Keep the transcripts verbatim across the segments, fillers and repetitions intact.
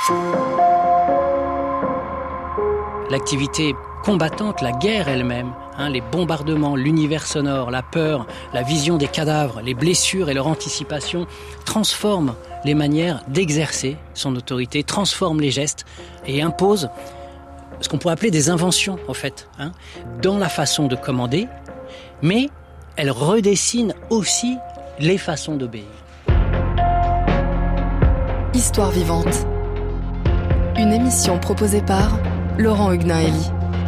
L'activité combattante, la guerre elle-même, hein, les bombardements, l'univers sonore, la peur, la vision des cadavres, les blessures et leur anticipation transforment les manières d'exercer son autorité, transforment les gestes et imposent ce qu'on pourrait appeler des inventions, en fait, hein, dans la façon de commander, mais elles redessinent aussi les façons d'obéir. Histoire vivante. Une émission proposée par Laurent Huguenin-Elie.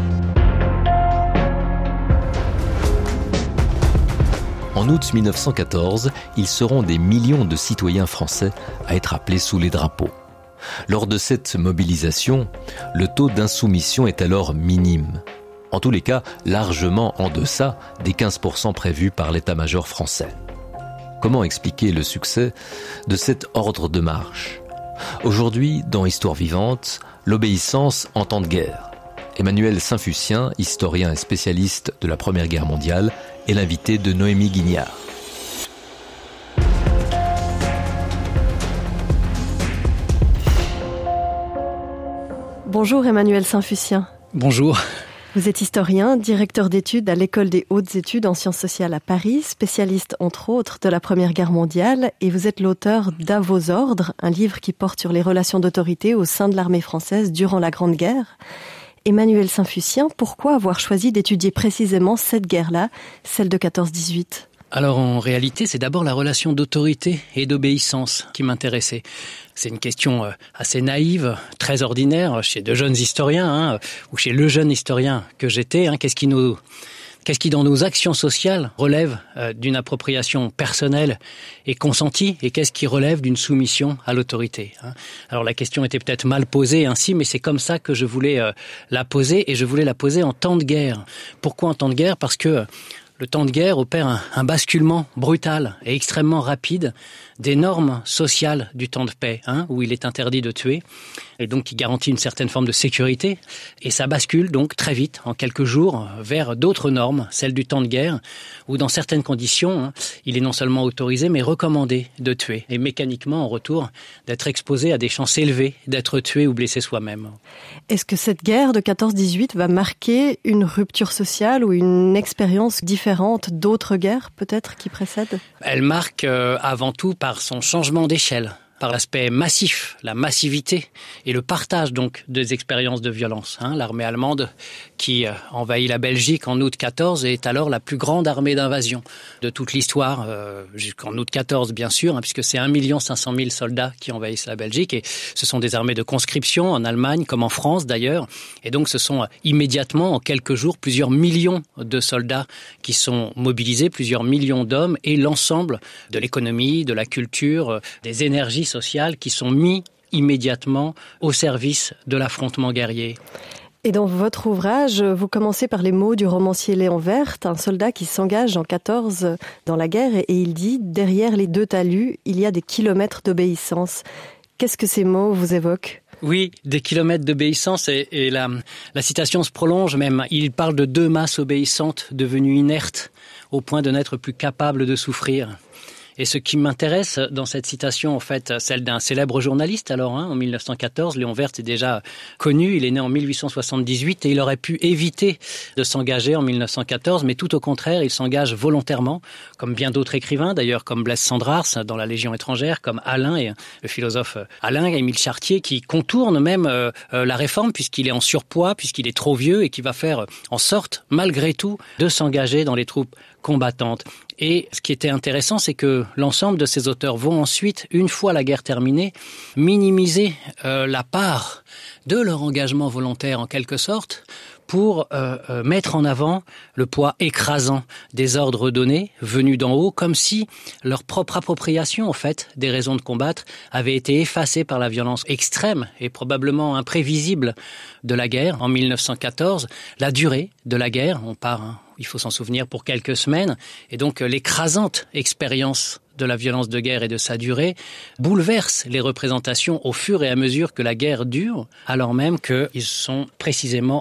En août mille neuf cent quatorze, ils seront des millions de citoyens français à être appelés sous les drapeaux. Lors de cette mobilisation, le taux d'insoumission est alors minime. En tous les cas, largement en deçà des quinze pour cent prévus par l'état-major français. Comment expliquer le succès de cet ordre de marche ? Aujourd'hui, dans Histoire vivante, l'obéissance en temps de guerre. Emmanuel Saint-Fucien, historien et spécialiste de la Première Guerre mondiale, est l'invité de Noémie Guignard. Bonjour Emmanuel Saint-Fucien. Bonjour. Vous êtes historien, directeur d'études à l'École des hautes études en sciences sociales à Paris, spécialiste entre autres de la Première Guerre mondiale, et vous êtes l'auteur d'À vos ordres, un livre qui porte sur les relations d'autorité au sein de l'armée française durant la Grande Guerre. Emmanuel Saint-Fucien, pourquoi avoir choisi d'étudier précisément cette guerre-là, celle de quatorze dix-huit ? Alors en réalité, c'est d'abord la relation d'autorité et d'obéissance qui m'intéressait. C'est une question assez naïve, très ordinaire chez de jeunes historiens, hein, ou chez le jeune historien que j'étais. Hein, qu'est-ce qui nous, qu'est-ce qui dans nos actions sociales relève euh, d'une appropriation personnelle et consentie, et qu'est-ce qui relève d'une soumission à l'autorité, hein. Alors la question était peut-être mal posée ainsi, mais c'est comme ça que je voulais euh, la poser, et je voulais la poser en temps de guerre. Pourquoi en temps de guerre ? Parce que euh, le temps de guerre opère un, un basculement brutal et extrêmement rapide des normes sociales du temps de paix, hein, où il est interdit de tuer, et donc qui garantit une certaine forme de sécurité. Et ça bascule donc très vite, en quelques jours, vers d'autres normes, celles du temps de guerre, où dans certaines conditions, hein, il est non seulement autorisé, mais recommandé de tuer. Et mécaniquement, en retour, d'être exposé à des chances élevées d'être tué ou blessé soi-même. Est-ce que cette guerre de quatorze dix-huit va marquer une rupture sociale ou une expérience différente d'autres guerres, peut-être, qui précèdent ? Elle marque euh, avant tout par son changement d'échelle, par l'aspect massif, la massivité et le partage donc des expériences de violence. Hein, l'armée allemande qui envahit la Belgique en août quatorze est alors la plus grande armée d'invasion de toute l'histoire, euh, jusqu'en août quatorze bien sûr, hein, puisque c'est un million cinq cent mille soldats qui envahissent la Belgique, et ce sont des armées de conscription en Allemagne comme en France d'ailleurs, et donc ce sont immédiatement en quelques jours plusieurs millions de soldats qui sont mobilisés, plusieurs millions d'hommes, et l'ensemble de l'économie, de la culture, des énergies sociales qui sont mis immédiatement au service de l'affrontement guerrier. Et dans votre ouvrage, vous commencez par les mots du romancier Léon Werth, un soldat qui s'engage en quatorze dans la guerre, et il dit « Derrière les deux talus, il y a des kilomètres d'obéissance ». Qu'est-ce que ces mots vous évoquent ? Oui, des kilomètres d'obéissance, et, et la, la citation se prolonge même. Il parle de deux masses obéissantes devenues inertes au point de n'être plus capables de souffrir. Et ce qui m'intéresse dans cette citation, en fait, celle d'un célèbre journaliste, alors, hein, en mille neuf cent quatorze, Léon Werth est déjà connu, il est né en mille huit cent soixante-dix-huit, et il aurait pu éviter de s'engager en mille neuf cent quatorze, mais tout au contraire, il s'engage volontairement, comme bien d'autres écrivains, d'ailleurs, comme Blaise Cendrars dans La Légion étrangère, comme Alain, et le philosophe Alain, Émile Chartier, qui contourne même euh, euh, la réforme, puisqu'il est en surpoids, puisqu'il est trop vieux, et qui va faire en sorte, malgré tout, de s'engager dans les troupes combattantes. Et ce qui était intéressant, c'est que l'ensemble de ces auteurs vont ensuite, une fois la guerre terminée, minimiser euh, la part de leur engagement volontaire en quelque sorte, pour euh, euh, mettre en avant le poids écrasant des ordres donnés, venus d'en haut, comme si leur propre appropriation, en fait, des raisons de combattre, avait été effacée par la violence extrême et probablement imprévisible de la guerre. En mille neuf cent quatorze, la durée de la guerre, on part, hein, il faut s'en souvenir, pour quelques semaines, et donc euh, l'écrasante expérience de la violence de guerre et de sa durée bouleverse les représentations au fur et à mesure que la guerre dure, alors même qu'ils sont précisément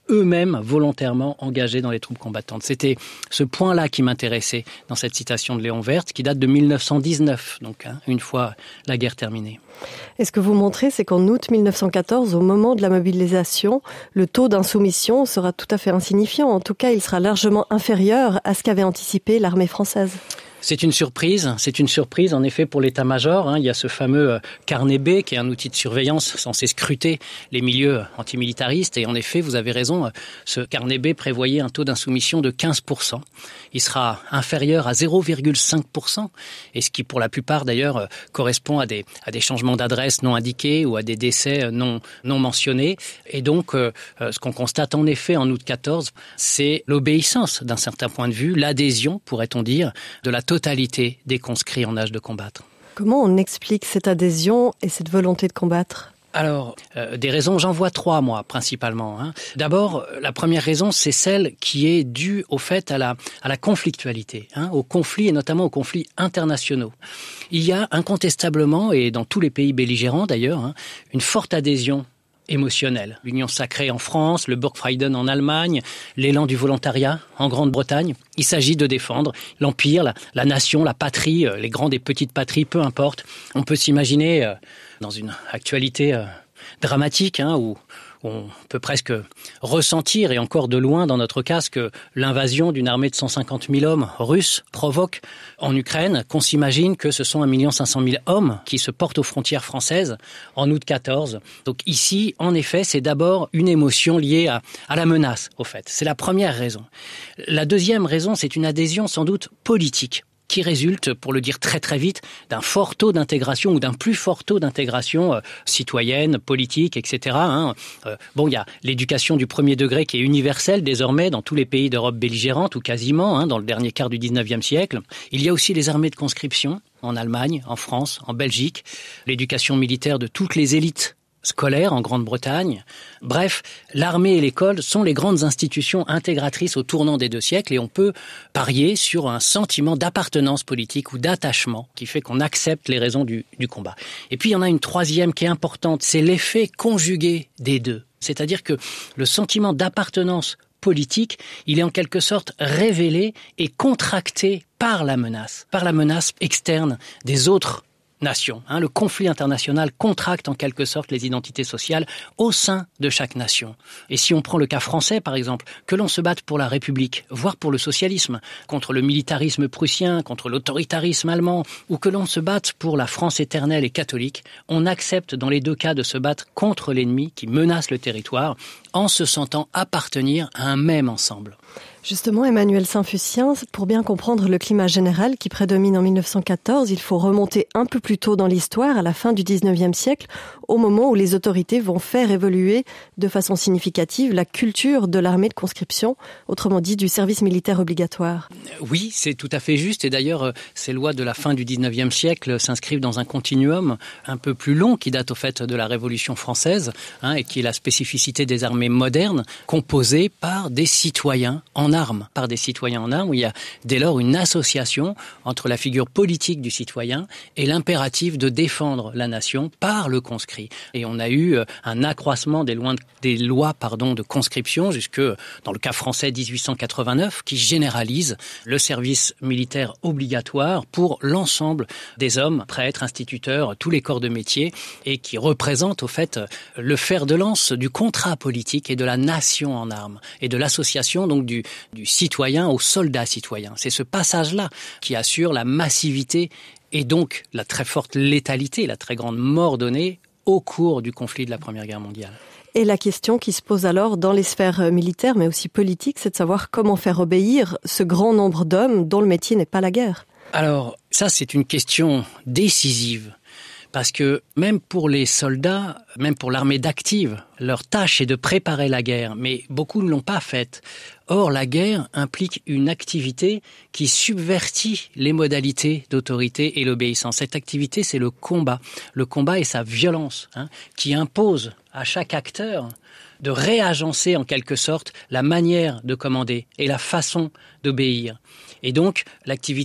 eux-mêmes volontairement engagés dans les troupes combattantes. C'était ce point-là qui m'intéressait dans cette citation de Léon Werth, qui date de mille neuf cent dix-neuf, donc hein, une fois la guerre terminée. Et ce que vous montrez, c'est qu'en août mille neuf cent quatorze, au moment de la mobilisation, le taux d'insoumission sera tout à fait insignifiant. En tout cas, il sera largement inférieur à ce qu'avait anticipé l'armée française. C'est une surprise, c'est une surprise en effet pour l'état-major. Hein. Il y a ce fameux carnet B qui est un outil de surveillance censé scruter les milieux antimilitaristes. Et en effet, vous avez raison, ce carnet B prévoyait un taux d'insoumission de quinze pour cent. Il sera inférieur à zéro virgule cinq pour cent, et ce qui pour la plupart d'ailleurs correspond à des, à des changements d'adresse non indiqués ou à des décès non, non mentionnés. Et donc, euh, ce qu'on constate en effet en août quatorze, c'est l'obéissance d'un certain point de vue, l'adhésion, pourrait-on dire, de la totalité des conscrits en âge de combattre. Comment on explique cette adhésion et cette volonté de combattre ? Alors, euh, des raisons, j'en vois trois, moi, principalement. Hein. D'abord, la première raison, c'est celle qui est due au fait à la, à la conflictualité, hein, aux conflits et notamment aux conflits internationaux. Il y a incontestablement, et dans tous les pays belligérants d'ailleurs, hein, une forte adhésion émotionnelle. L'Union sacrée en France, le Burgfrieden en Allemagne, l'élan du volontariat en Grande-Bretagne. Il s'agit de défendre l'empire, la, la nation, la patrie, les grandes et petites patries, peu importe. On peut s'imaginer euh, dans une actualité euh, dramatique, hein, où on peut presque ressentir, et encore de loin dans notre cas, que l'invasion d'une armée de cent cinquante mille hommes russes provoque en Ukraine, qu'on s'imagine que ce sont un million cinq cent mille hommes qui se portent aux frontières françaises en août quatorze. Donc ici, en effet, c'est d'abord une émotion liée à, à la menace, au fait. C'est la première raison. La deuxième raison, c'est une adhésion sans doute politique, qui résulte, pour le dire très très vite, d'un fort taux d'intégration ou d'un plus fort taux d'intégration euh, citoyenne, politique, et cetera. Hein. Euh, bon, il y a l'éducation du premier degré qui est universelle désormais dans tous les pays d'Europe belligérante, ou quasiment, hein, dans le dernier quart du dix-neuvième siècle. Il y a aussi les armées de conscription en Allemagne, en France, en Belgique, l'éducation militaire de toutes les élites scolaire en Grande-Bretagne. Bref, l'armée et l'école sont les grandes institutions intégratrices au tournant des deux siècles, et on peut parier sur un sentiment d'appartenance politique ou d'attachement qui fait qu'on accepte les raisons du, du combat. Et puis il y en a une troisième qui est importante, c'est l'effet conjugué des deux. C'est-à-dire que le sentiment d'appartenance politique, il est en quelque sorte révélé et contracté par la menace, par la menace externe des autres nation. Hein, le conflit international contracte en quelque sorte les identités sociales au sein de chaque nation. Et si on prend le cas français, par exemple, que l'on se batte pour la République, voire pour le socialisme, contre le militarisme prussien, contre l'autoritarisme allemand, ou que l'on se batte pour la France éternelle et catholique, on accepte dans les deux cas de se battre contre l'ennemi qui menace le territoire, en se sentant appartenir à un même ensemble. Justement, Emmanuel Saint-Fucien, pour bien comprendre le climat général qui prédomine en mille neuf cent quatorze, il faut remonter un peu plus tôt dans l'histoire, à la fin du dix-neuvième siècle, au moment où les autorités vont faire évoluer de façon significative la culture de l'armée de conscription, autrement dit du service militaire obligatoire. Oui, c'est tout à fait juste. Et d'ailleurs, ces lois de la fin du dix-neuvième siècle s'inscrivent dans un continuum un peu plus long qui date au fait de la Révolution française, hein, et qui est la spécificité des armées modernes, composées par des citoyens en armes, par des citoyens en armes, où il y a dès lors une association entre la figure politique du citoyen et l'impératif de défendre la nation par le conscrit. Et on a eu un accroissement des lois, des lois pardon, de conscription jusque dans le cas français dix-huit cent quatre-vingt-neuf qui généralise le service militaire obligatoire pour l'ensemble des hommes, prêtres, instituteurs, tous les corps de métier, et qui représente au fait le fer de lance du contrat politique et de la nation en armes et de l'association donc du du citoyen au soldat citoyen. C'est ce passage-là qui assure la massivité et donc la très forte létalité, la très grande mort donnée au cours du conflit de la Première Guerre mondiale. Et la question qui se pose alors dans les sphères militaires, mais aussi politiques, c'est de savoir comment faire obéir ce grand nombre d'hommes dont le métier n'est pas la guerre. Alors, ça, c'est une question décisive. Parce que même pour les soldats, même pour l'armée d'active, leur tâche est de préparer la guerre, mais beaucoup ne l'ont pas faite. Or, la guerre implique une activité qui subvertit les modalités d'autorité et l'obéissance. Cette activité, c'est le combat. Le combat et sa violence, hein, qui impose à chaque acteur de réagencer en quelque sorte la manière de commander et la façon d'obéir. Et donc, l'activité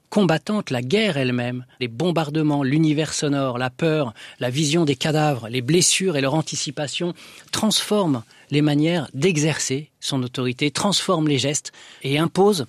combattante, la guerre elle-même, les bombardements, l'univers sonore, la peur, la vision des cadavres, les blessures et leur anticipation transforment les manières d'exercer son autorité, transforment les gestes et imposent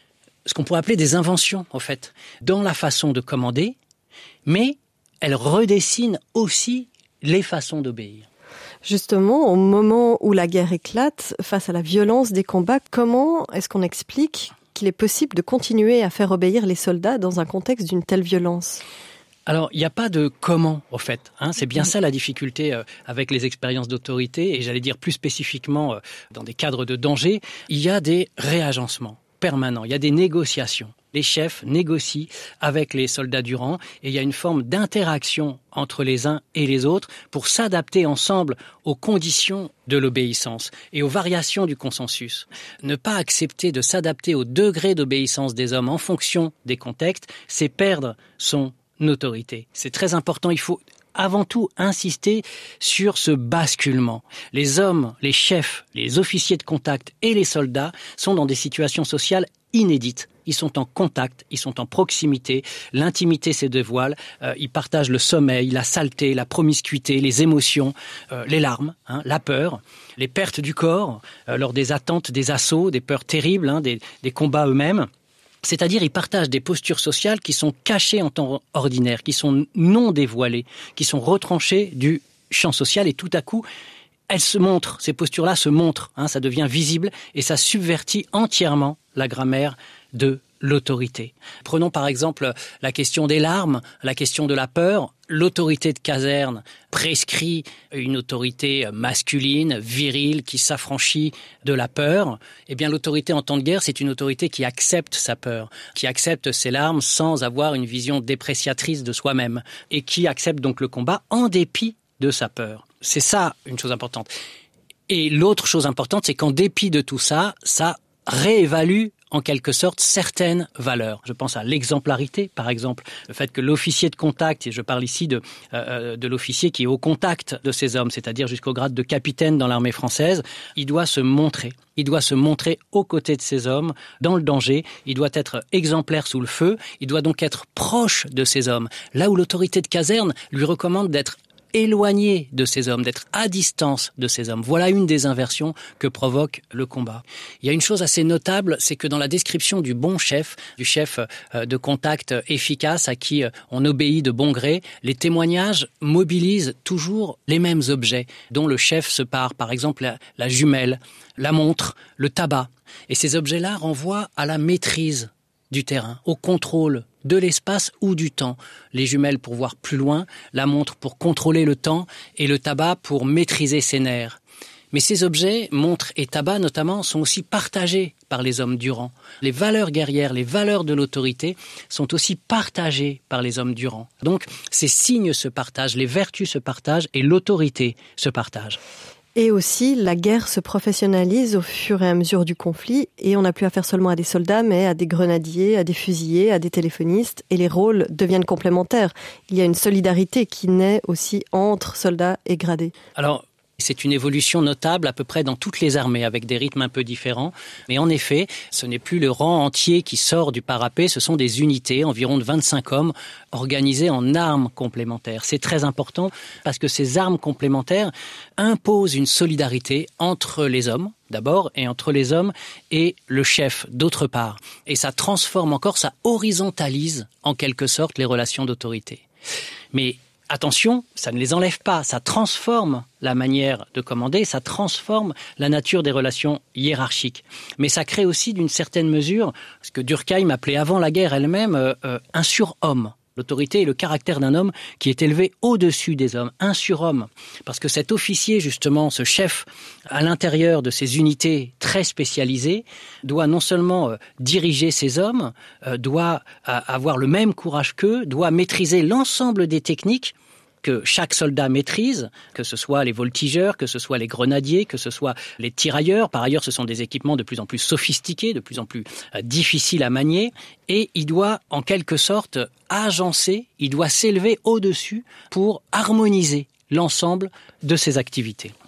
ce qu'on pourrait appeler des inventions, en fait, dans la façon de commander, mais elles redessinent aussi les façons d'obéir. Justement, au moment où la guerre éclate, face à la violence des combats, comment est-ce qu'on explique qu'il est possible de continuer à faire obéir les soldats dans un contexte d'une telle violence ? Alors, il n'y a pas de comment, au fait. Hein, c'est bien ça la difficulté euh, avec les expériences d'autorité, et j'allais dire plus spécifiquement euh, dans des cadres de danger, il y a des réagencements permanents, il y a des négociations. Les chefs négocient avec les soldats du rang et il y a une forme d'interaction entre les uns et les autres pour s'adapter ensemble aux conditions de l'obéissance et aux variations du consensus. Ne pas accepter de s'adapter au degré d'obéissance des hommes en fonction des contextes, c'est perdre son autorité. C'est très important, il faut avant tout insister sur ce basculement. Les hommes, les chefs, les officiers de contact et les soldats sont dans des situations sociales inédites. Ils sont en contact, ils sont en proximité, l'intimité se dévoile, euh, ils partagent le sommeil, la saleté, la promiscuité, les émotions, euh, les larmes, hein, la peur, les pertes du corps euh, lors des attentes, des assauts, des peurs terribles, hein, des, des combats eux-mêmes. C'est-à-dire, ils partagent des postures sociales qui sont cachées en temps ordinaire, qui sont non dévoilées, qui sont retranchées du champ social et tout à coup, elles se montrent, ces postures-là se montrent, hein, ça devient visible et ça subvertit entièrement la grammaire de l'autorité. Prenons par exemple la question des larmes, la question de la peur. L'autorité de caserne prescrit une autorité masculine, virile, qui s'affranchit de la peur. Eh bien, l'autorité en temps de guerre, c'est une autorité qui accepte sa peur, qui accepte ses larmes sans avoir une vision dépréciatrice de soi-même et qui accepte donc le combat en dépit de sa peur. C'est ça une chose importante. Et l'autre chose importante, c'est qu'en dépit de tout ça, ça réévalue en quelque sorte certaines valeurs. Je pense à l'exemplarité, par exemple, le fait que l'officier de contact, et je parle ici de, euh, de l'officier qui est au contact de ces hommes, c'est-à-dire jusqu'au grade de capitaine dans l'armée française, il doit se montrer. Il doit se montrer aux côtés de ces hommes, dans le danger. Il doit être exemplaire sous le feu. Il doit donc être proche de ces hommes. Là où l'autorité de caserne lui recommande d'être éloigné de ces hommes, d'être à distance de ces hommes. Voilà une des inversions que provoque le combat. Il y a une chose assez notable, c'est que dans la description du bon chef, du chef de contact efficace à qui on obéit de bon gré, les témoignages mobilisent toujours les mêmes objets dont le chef se pare. Par exemple, la, la jumelle, la montre, le tabac. Et ces objets-là renvoient à la maîtrise du terrain, au contrôle de l'espace ou du temps. Les jumelles pour voir plus loin, la montre pour contrôler le temps et le tabac pour maîtriser ses nerfs. Mais ces objets, montres et tabac notamment, sont aussi partagés par les hommes du rang. Les valeurs guerrières, les valeurs de l'autorité sont aussi partagées par les hommes du rang. Donc ces signes se partagent, les vertus se partagent et l'autorité se partage. Et aussi, la guerre se professionnalise au fur et à mesure du conflit et on n'a plus affaire seulement à des soldats, mais à des grenadiers, à des fusiliers, à des téléphonistes et les rôles deviennent complémentaires. Il y a une solidarité qui naît aussi entre soldats et gradés. Alors, c'est une évolution notable à peu près dans toutes les armées, avec des rythmes un peu différents. Mais en effet, ce n'est plus le rang entier qui sort du parapet, ce sont des unités, environ de vingt-cinq hommes, organisées en armes complémentaires. C'est très important parce que ces armes complémentaires imposent une solidarité entre les hommes, d'abord, et entre les hommes et le chef, d'autre part. Et ça transforme encore, ça horizontalise en quelque sorte les relations d'autorité. Mais attention, ça ne les enlève pas, ça transforme la manière de commander, ça transforme la nature des relations hiérarchiques. Mais ça crée aussi d'une certaine mesure ce que Durkheim appelait avant la guerre elle-même euh, euh, un surhomme. L'autorité est le caractère d'un homme qui est élevé au-dessus des hommes, un surhomme. Parce que cet officier, justement, ce chef, à l'intérieur de ces unités très spécialisées, doit non seulement euh, diriger ces hommes, euh, doit euh, avoir le même courage qu'eux, doit maîtriser l'ensemble des techniques que chaque soldat maîtrise, que ce soit les voltigeurs, que ce soit les grenadiers, que ce soit les tirailleurs. Par ailleurs, ce sont des équipements de plus en plus sophistiqués, de plus en plus euh, difficiles à manier. Et il doit, en quelque sorte, agencer, il doit s'élever au-dessus pour harmoniser l'ensemble de ses activités.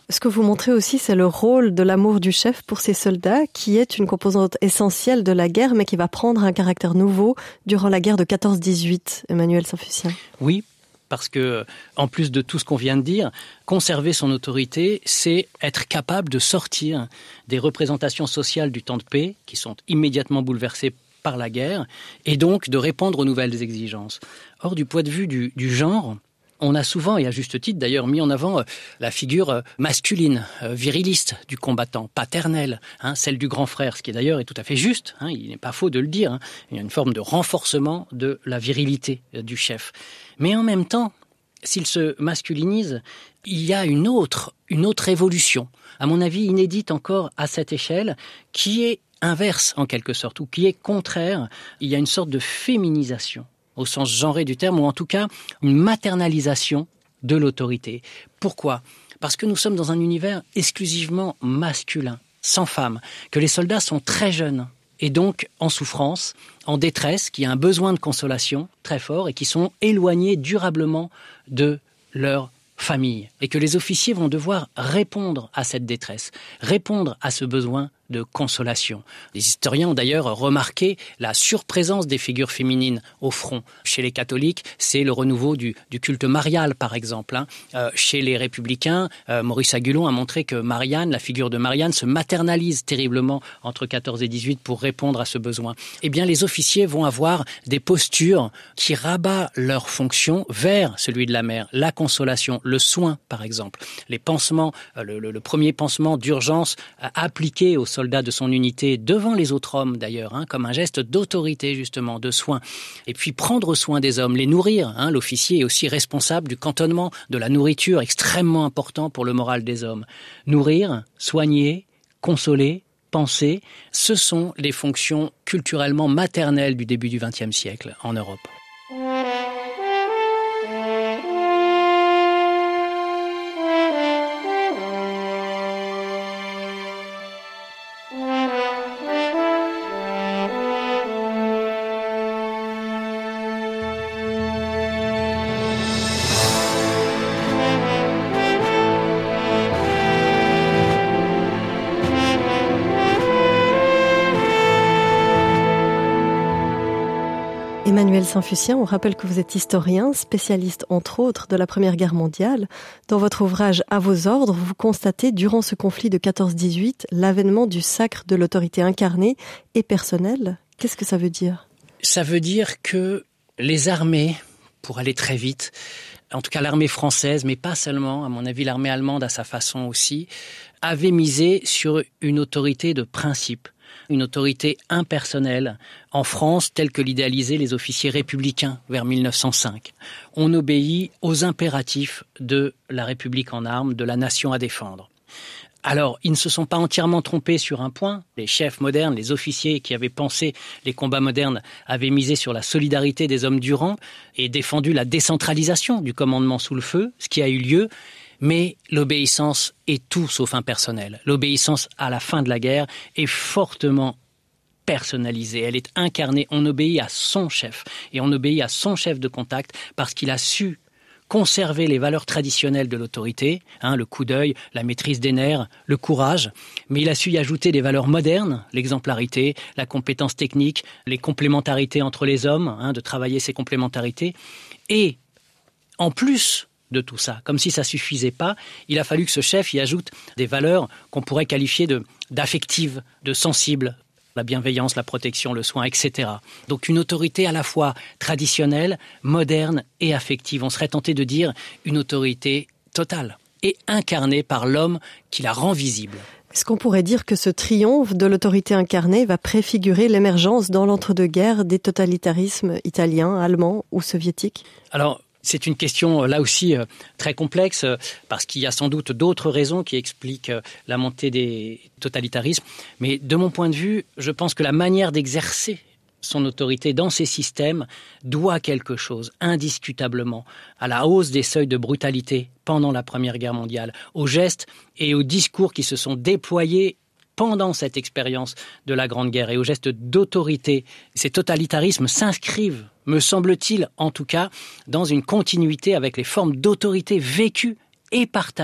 Ce que vous montrez aussi, c'est le rôle de l'amour du chef pour ses soldats, qui est une composante essentielle de la guerre, mais qui va prendre un caractère nouveau durant la guerre de quatorze dix-huit, Emmanuel Sanfucien. Oui, parce que, en plus de tout ce qu'on vient de dire, conserver son autorité, c'est être capable de sortir des représentations sociales du temps de paix, qui sont immédiatement bouleversées par la guerre, et donc de répondre aux nouvelles exigences. Or, du point de vue du, du genre, on a souvent, et à juste titre d'ailleurs, mis en avant la figure masculine, viriliste du combattant, paternelle, hein, celle du grand frère, ce qui d'ailleurs est tout à fait juste, hein, il n'est pas faux de le dire, hein, il y a une forme de renforcement de la virilité du chef. Mais en même temps, s'il se masculinise, il y a une autre, une autre évolution, à mon avis inédite encore à cette échelle, qui est inverse en quelque sorte, ou qui est contraire. Il y a une sorte de féminisation, au sens genré du terme, ou en tout cas une maternalisation de l'autorité. Pourquoi ? Parce que nous sommes dans un univers exclusivement masculin, sans femmes, que les soldats sont très jeunes, et donc en souffrance, en détresse, qui a un besoin de consolation très fort, et qui sont éloignés durablement de leur famille, et que les officiers vont devoir répondre à cette détresse, répondre à ce besoin de consolation. Les historiens ont d'ailleurs remarqué la surprésence des figures féminines au front. Chez les catholiques, c'est le renouveau du, du culte marial, par exemple. Hein. Euh, chez les républicains, euh, Maurice Agulon a montré que Marianne, la figure de Marianne, se maternalise terriblement entre quatorze et dix-huit pour répondre à ce besoin. Eh bien, les officiers vont avoir des postures qui rabattent leur fonction vers celui de la mère, la consolation, le soin, par exemple. Les pansements, euh, le, le, le premier pansement d'urgence euh, appliqué aux soldats de son unité, devant les autres hommes d'ailleurs, hein, comme un geste d'autorité justement, de soin. Et puis prendre soin des hommes, les nourrir. Hein, l'officier est aussi responsable du cantonnement de la nourriture, extrêmement important pour le moral des hommes. Nourrir, soigner, consoler, penser, ce sont les fonctions culturellement maternelles du début du vingtième siècle en Europe. Emmanuel Sanfucien, on rappelle que vous êtes historien, spécialiste entre autres de la Première Guerre mondiale. Dans votre ouvrage « À vos ordres », vous constatez durant ce conflit de quatorze dix-huit l'avènement du sacre de l'autorité incarnée et personnelle. Qu'est-ce que ça veut dire ? Ça veut dire que les armées, pour aller très vite, en tout cas l'armée française, mais pas seulement, à mon avis l'armée allemande à sa façon aussi, avait misé sur une autorité de principe. Une autorité impersonnelle en France telle que l'idéalisaient les officiers républicains vers mille neuf cent cinq. On obéit aux impératifs de la République en armes, de la nation à défendre. Alors, ils ne se sont pas entièrement trompés sur un point. Les chefs modernes, les officiers qui avaient pensé les combats modernes avaient misé sur la solidarité des hommes du rang et défendu la décentralisation du commandement sous le feu, ce qui a eu lieu. Mais l'obéissance est tout sauf impersonnelle. L'obéissance à la fin de la guerre est fortement personnalisée. Elle est incarnée. On obéit à son chef. Et on obéit à son chef de contact parce qu'il a su conserver les valeurs traditionnelles de l'autorité, hein, le coup d'œil, la maîtrise des nerfs, le courage. Mais il a su y ajouter des valeurs modernes, l'exemplarité, la compétence technique, les complémentarités entre les hommes, hein, de travailler ces complémentarités. Et en plus de tout ça, comme si ça suffisait pas, il a fallu que ce chef y ajoute des valeurs qu'on pourrait qualifier de, d'affectives, de sensibles, la bienveillance, la protection, le soin, et cetera. Donc une autorité à la fois traditionnelle, moderne et affective. On serait tenté de dire une autorité totale et incarnée par l'homme qui la rend visible. Est-ce qu'on pourrait dire que ce triomphe de l'autorité incarnée va préfigurer l'émergence dans l'entre-deux-guerres des totalitarismes italiens, allemands ou soviétiques ? Alors, c'est une question là aussi très complexe parce qu'il y a sans doute d'autres raisons qui expliquent la montée des totalitarismes. Mais de mon point de vue, je pense que la manière d'exercer son autorité dans ces systèmes doit quelque chose, indiscutablement, à la hausse des seuils de brutalité pendant la Première Guerre mondiale, aux gestes et aux discours qui se sont déployés pendant cette expérience de la Grande Guerre et aux gestes d'autorité. Ces totalitarismes s'inscrivent, me semble-t-il en tout cas, dans une continuité avec les formes d'autorité vécues et partagées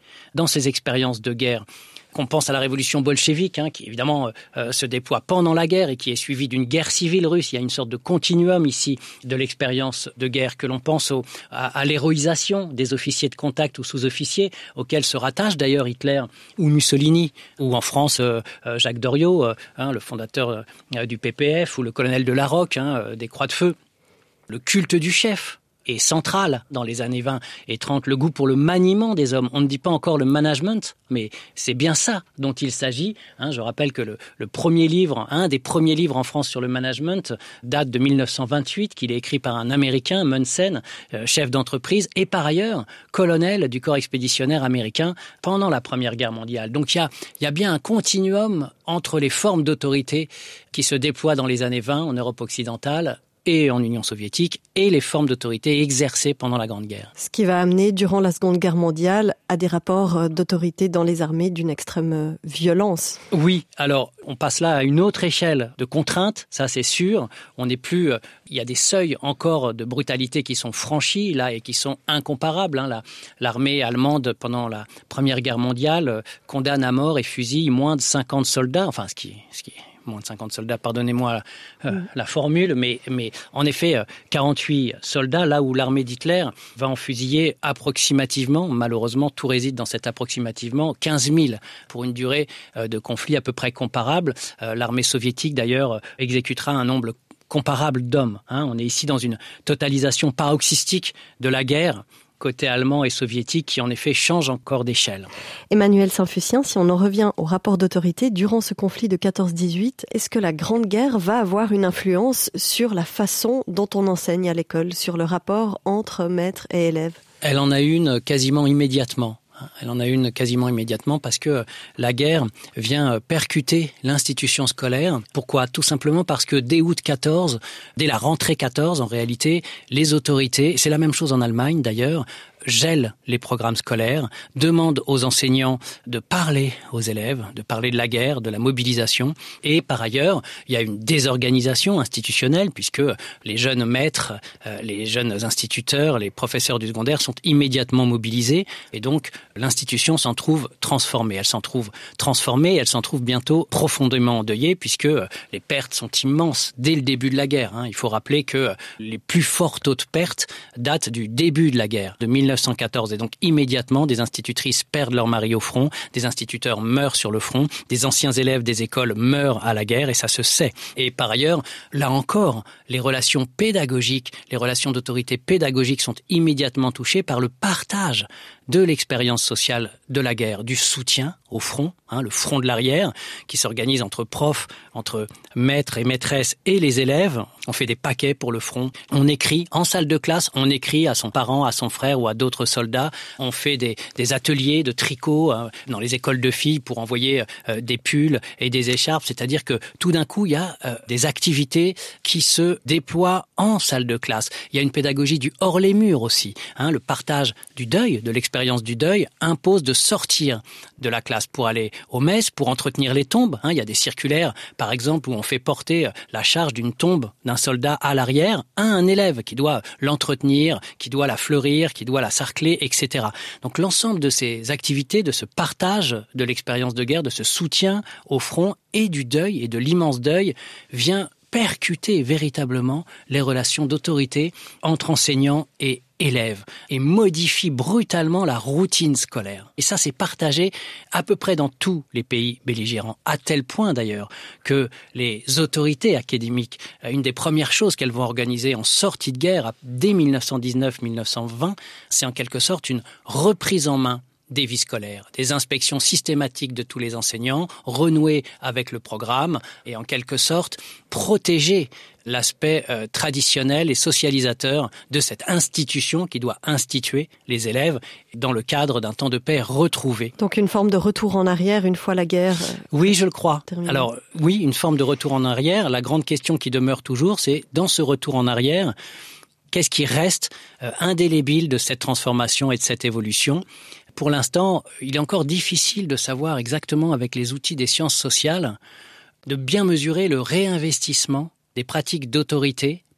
dans ces expériences de guerre. Qu'on pense à la révolution bolchevique, hein, qui évidemment euh, se déploie pendant la guerre et qui est suivie d'une guerre civile russe. Il y a une sorte de continuum ici de l'expérience de guerre, que l'on pense au, à, à l'héroïsation des officiers de contact ou sous-officiers, auxquels se rattachent d'ailleurs Hitler ou Mussolini, ou en France euh, euh, Jacques Doriot, euh, hein, le fondateur euh, du P P F, ou le colonel de Larocque, hein, euh, des Croix de Feu. Le culte du chef est central dans les années vingt et trente, le goût pour le maniement des hommes. On ne dit pas encore le management, mais c'est bien ça dont il s'agit. Hein, je rappelle que le, le premier livre, un des premiers livres en France sur le management, date de mille neuf cent vingt-huit, qu'il est écrit par un Américain, Munson, euh, chef d'entreprise, et par ailleurs colonel du corps expéditionnaire américain pendant la Première Guerre mondiale. Donc il y a, il y a bien un continuum entre les formes d'autorité qui se déploient dans les années vingt en Europe occidentale et en Union soviétique, et les formes d'autorité exercées pendant la Grande Guerre. Ce qui va amener, durant la Seconde Guerre mondiale, à des rapports d'autorité dans les armées d'une extrême violence. Oui, alors on passe là à une autre échelle de contraintes, ça c'est sûr. On n'est plus, il y a des seuils encore de brutalité qui sont franchis là et qui sont incomparables. Hein. La, l'armée allemande pendant la Première Guerre mondiale condamne à mort et fusille moins de cinquante soldats, enfin ce qui, ce qui est moins de cinquante soldats, pardonnez-moi euh, mmh. la formule, mais, mais en effet, euh, quarante-huit soldats, là où l'armée d'Hitler va en fusiller approximativement, malheureusement, tout réside dans cet approximativement, quinze mille, pour une durée euh, de conflit à peu près comparable. Euh, l'armée soviétique, d'ailleurs, exécutera un nombre comparable d'hommes. Hein. On est ici dans une totalisation paroxystique de la guerre, côté allemand et soviétique, qui en effet change encore d'échelle. Emmanuel Saint-Fucien, si on en revient au rapport d'autorité, durant ce conflit de quatorze dix-huit, est-ce que la Grande Guerre va avoir une influence sur la façon dont on enseigne à l'école, sur le rapport entre maître et élève ? Elle en a une quasiment immédiatement. Elle en a une quasiment immédiatement parce que la guerre vient percuter l'institution scolaire. Pourquoi ? Tout simplement parce que dès août quatorze, dès la rentrée quatorze, en réalité, les autorités, c'est la même chose en Allemagne d'ailleurs, gèle les programmes scolaires, demande aux enseignants de parler aux élèves, de parler de la guerre, de la mobilisation. Et par ailleurs, il y a une désorganisation institutionnelle puisque les jeunes maîtres, euh, les jeunes instituteurs, les professeurs du secondaire sont immédiatement mobilisés. Et donc, l'institution s'en trouve transformée. Elle s'en trouve transformée, elle s'en trouve bientôt profondément endeuillée puisque les pertes sont immenses dès le début de la guerre. Hein. Il faut rappeler que les plus forts taux de pertes datent du début de la guerre, de mille neuf cent quatorze. Et donc, immédiatement, des institutrices perdent leur mari au front, des instituteurs meurent sur le front, des anciens élèves des écoles meurent à la guerre, et ça se sait. Et par ailleurs, là encore, les relations pédagogiques, les relations d'autorité pédagogique sont immédiatement touchées par le partage de l'expérience sociale de la guerre, du soutien au front, hein, le front de l'arrière, qui s'organise entre profs, entre maîtres et maîtresses et les élèves. On fait des paquets pour le front. On écrit en salle de classe, on écrit à son parent, à son frère ou à d'autres soldats. On fait des, des ateliers de tricot hein, dans les écoles de filles pour envoyer euh, des pulls et des écharpes. C'est-à-dire que tout d'un coup, il y a euh, des activités qui se déploient en salle de classe. Il y a une pédagogie du hors les murs aussi. Hein, le partage du deuil, de l'expérience du deuil, impose de sortir de la classe pour aller aux messes, pour entretenir les tombes. Hein, il y a des circulaires, par exemple, où on fait porter la charge d'une tombe d'un soldat à l'arrière à un élève qui doit l'entretenir, qui doit la fleurir, qui doit la sarcler, et cetera. Donc l'ensemble de ces activités, de ce partage de l'expérience de guerre, de ce soutien au front et du deuil et de l'immense deuil vient percuter véritablement les relations d'autorité entre enseignants et élèves et modifie brutalement la routine scolaire. Et ça, c'est partagé à peu près dans tous les pays belligérants, à tel point d'ailleurs que les autorités académiques, une des premières choses qu'elles vont organiser en sortie de guerre dès mille neuf cent dix-neuf mille neuf cent vingt, c'est en quelque sorte une reprise en main des vies scolaires, des inspections systématiques de tous les enseignants, renouer avec le programme et en quelque sorte protéger l'aspect euh, traditionnel et socialisateur de cette institution qui doit instituer les élèves dans le cadre d'un temps de paix retrouvé. Donc une forme de retour en arrière une fois la guerre euh, Oui, je le crois. terminée. Alors oui, une forme de retour en arrière. La grande question qui demeure toujours, c'est dans ce retour en arrière, qu'est-ce qui reste euh, indélébile de cette transformation et de cette évolution ? Pour l'instant, il est encore difficile de savoir exactement avec les outils des sciences sociales de bien mesurer le réinvestissement des pratiques d'autorité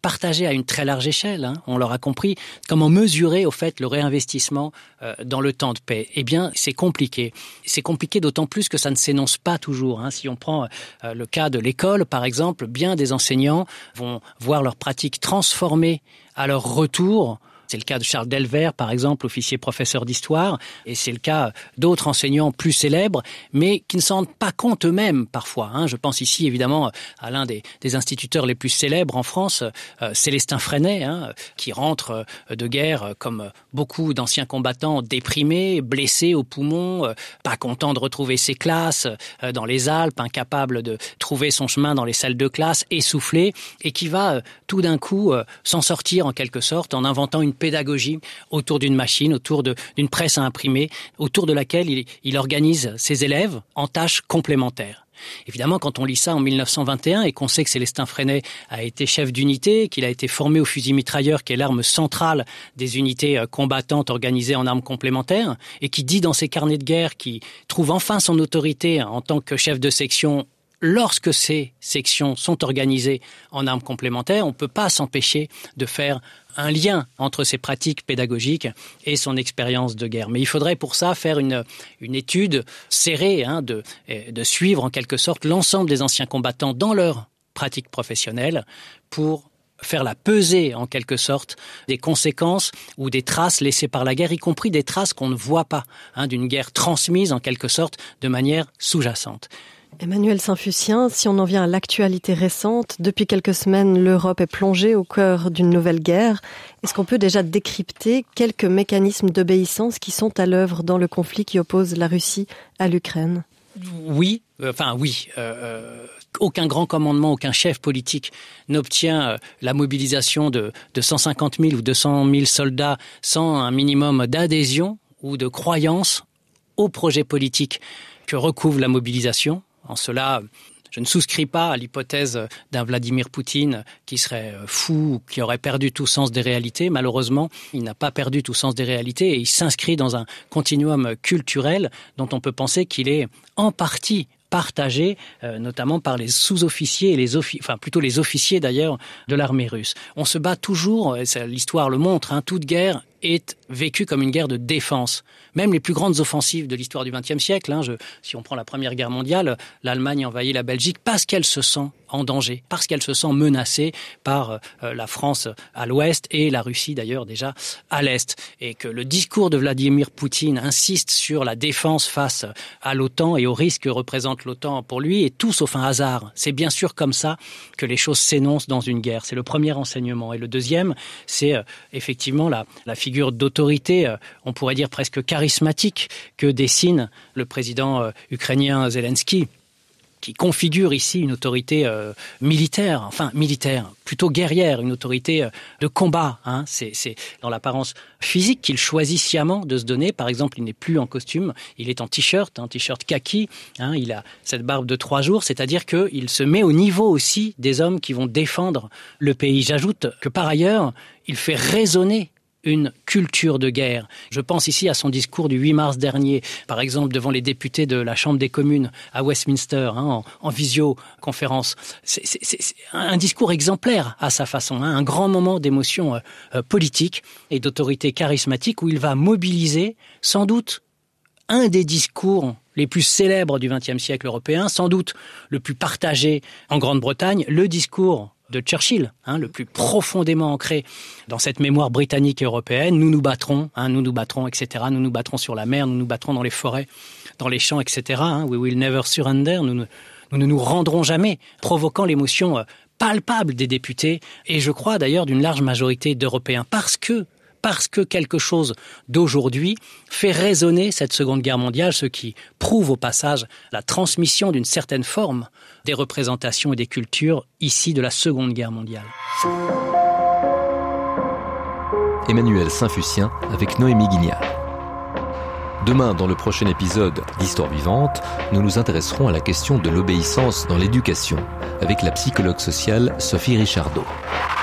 partagé à une très large échelle. Hein. On l'aura compris. Comment mesurer, au fait, le réinvestissement euh, dans le temps de paix? Eh bien, c'est compliqué. C'est compliqué d'autant plus que ça ne s'énonce pas toujours. Hein. Si on prend euh, le cas de l'école, par exemple, bien des enseignants vont voir leurs pratiques transformées à leur retour. C'est le cas de Charles Delvert, par exemple, officier professeur d'histoire, et c'est le cas d'autres enseignants plus célèbres, mais qui ne s'en rendent pas compte eux-mêmes parfois. Hein. Je pense ici évidemment à l'un des, des instituteurs les plus célèbres en France, euh, Célestin Freinet, hein, qui rentre de guerre comme beaucoup d'anciens combattants déprimés, blessés aux poumons, euh, pas contents de retrouver ses classes euh, dans les Alpes, incapable de trouver son chemin dans les salles de classe, essoufflé, et qui va euh, tout d'un coup euh, s'en sortir en quelque sorte en inventant une pédagogie autour d'une machine, autour de, d'une presse à imprimer, autour de laquelle il, il organise ses élèves en tâches complémentaires. Évidemment, quand on lit ça en mille neuf cent vingt et un et qu'on sait que Célestin Freinet a été chef d'unité, qu'il a été formé au fusil mitrailleur, qui est l'arme centrale des unités combattantes organisées en armes complémentaires, et qui dit dans ses carnets de guerre qu'il trouve enfin son autorité en tant que chef de section lorsque ces sections sont organisées en armes complémentaires, on ne peut pas s'empêcher de faire un lien entre ses pratiques pédagogiques et son expérience de guerre. Mais il faudrait pour ça faire une, une étude serrée, hein, de, de suivre en quelque sorte l'ensemble des anciens combattants dans leur pratique professionnelle pour faire la pesée en quelque sorte des conséquences ou des traces laissées par la guerre, y compris des traces qu'on ne voit pas, hein, d'une guerre transmise en quelque sorte de manière sous-jacente. Emmanuel Saint-Fucien, si on en vient à l'actualité récente, depuis quelques semaines, l'Europe est plongée au cœur d'une nouvelle guerre. Est-ce qu'on peut déjà décrypter quelques mécanismes d'obéissance qui sont à l'œuvre dans le conflit qui oppose la Russie à l'Ukraine ? Oui, euh, enfin oui. Euh, aucun grand commandement, aucun chef politique n'obtient euh, la mobilisation de, de cent cinquante mille ou deux cent mille soldats sans un minimum d'adhésion ou de croyance au projet politique que recouvre la mobilisation. En cela, je ne souscris pas à l'hypothèse d'un Vladimir Poutine qui serait fou ou qui aurait perdu tout sens des réalités. Malheureusement, il n'a pas perdu tout sens des réalités et il s'inscrit dans un continuum culturel dont on peut penser qu'il est en partie partagé, euh, notamment par les sous-officiers et les offi- enfin plutôt les officiers d'ailleurs de l'armée russe. On se bat toujours, et ça, l'histoire le montre, hein, toute guerre est vécue comme une guerre de défense. Même les plus grandes offensives de l'histoire du vingtième siècle, hein, je, si on prend la Première Guerre mondiale, l'Allemagne envahit la Belgique parce qu'elle se sent en danger, parce qu'elle se sent menacée par euh, la France à l'ouest et la Russie d'ailleurs déjà à l'est. Et que le discours de Vladimir Poutine insiste sur la défense face à l'OTAN et aux risques que représente l'OTAN pour lui est tout sauf un hasard. C'est bien sûr comme ça que les choses s'énoncent dans une guerre. C'est le premier enseignement. Et le deuxième, c'est euh, effectivement la, la figure d'autorité, euh, on pourrait dire presque charismatique, que dessine le président euh, ukrainien Zelensky, qui configure ici une autorité euh, militaire, enfin militaire, plutôt guerrière, une autorité euh, de combat. Hein. C'est, c'est dans l'apparence physique qu'il choisit sciemment de se donner. Par exemple, il n'est plus en costume, il est en t-shirt, un t-shirt kaki. Hein, il a cette barbe de trois jours, c'est-à-dire qu'il se met au niveau aussi des hommes qui vont défendre le pays. J'ajoute que par ailleurs, il fait résonner une culture de guerre. Je pense ici à son discours du huit mars dernier, par exemple devant les députés de la Chambre des communes à Westminster, hein, en, en visioconférence. C'est, c'est, c'est un discours exemplaire à sa façon, hein, un grand moment d'émotion euh, politique et d'autorité charismatique où il va mobiliser sans doute un des discours les plus célèbres du vingtième siècle européen, sans doute le plus partagé en Grande-Bretagne, le discours de Churchill, hein, le plus profondément ancré dans cette mémoire britannique et européenne. Nous nous battrons, hein, nous nous battrons, et cetera. Nous nous battrons sur la mer, nous nous battrons dans les forêts, dans les champs, et cetera. Hein, we will never surrender. Nous ne nous, nous, nous rendrons jamais, provoquant l'émotion euh, palpable des députés et je crois d'ailleurs d'une large majorité d'Européens, parce que parce que quelque chose d'aujourd'hui fait résonner cette Seconde Guerre mondiale, ce qui prouve au passage la transmission d'une certaine forme des représentations et des cultures ici de la Seconde Guerre mondiale. Emmanuel Saint-Fucien avec Noémie Guignard. Demain, dans le prochain épisode d'Histoire vivante, nous nous intéresserons à la question de l'obéissance dans l'éducation avec la psychologue sociale Sophie Richardot.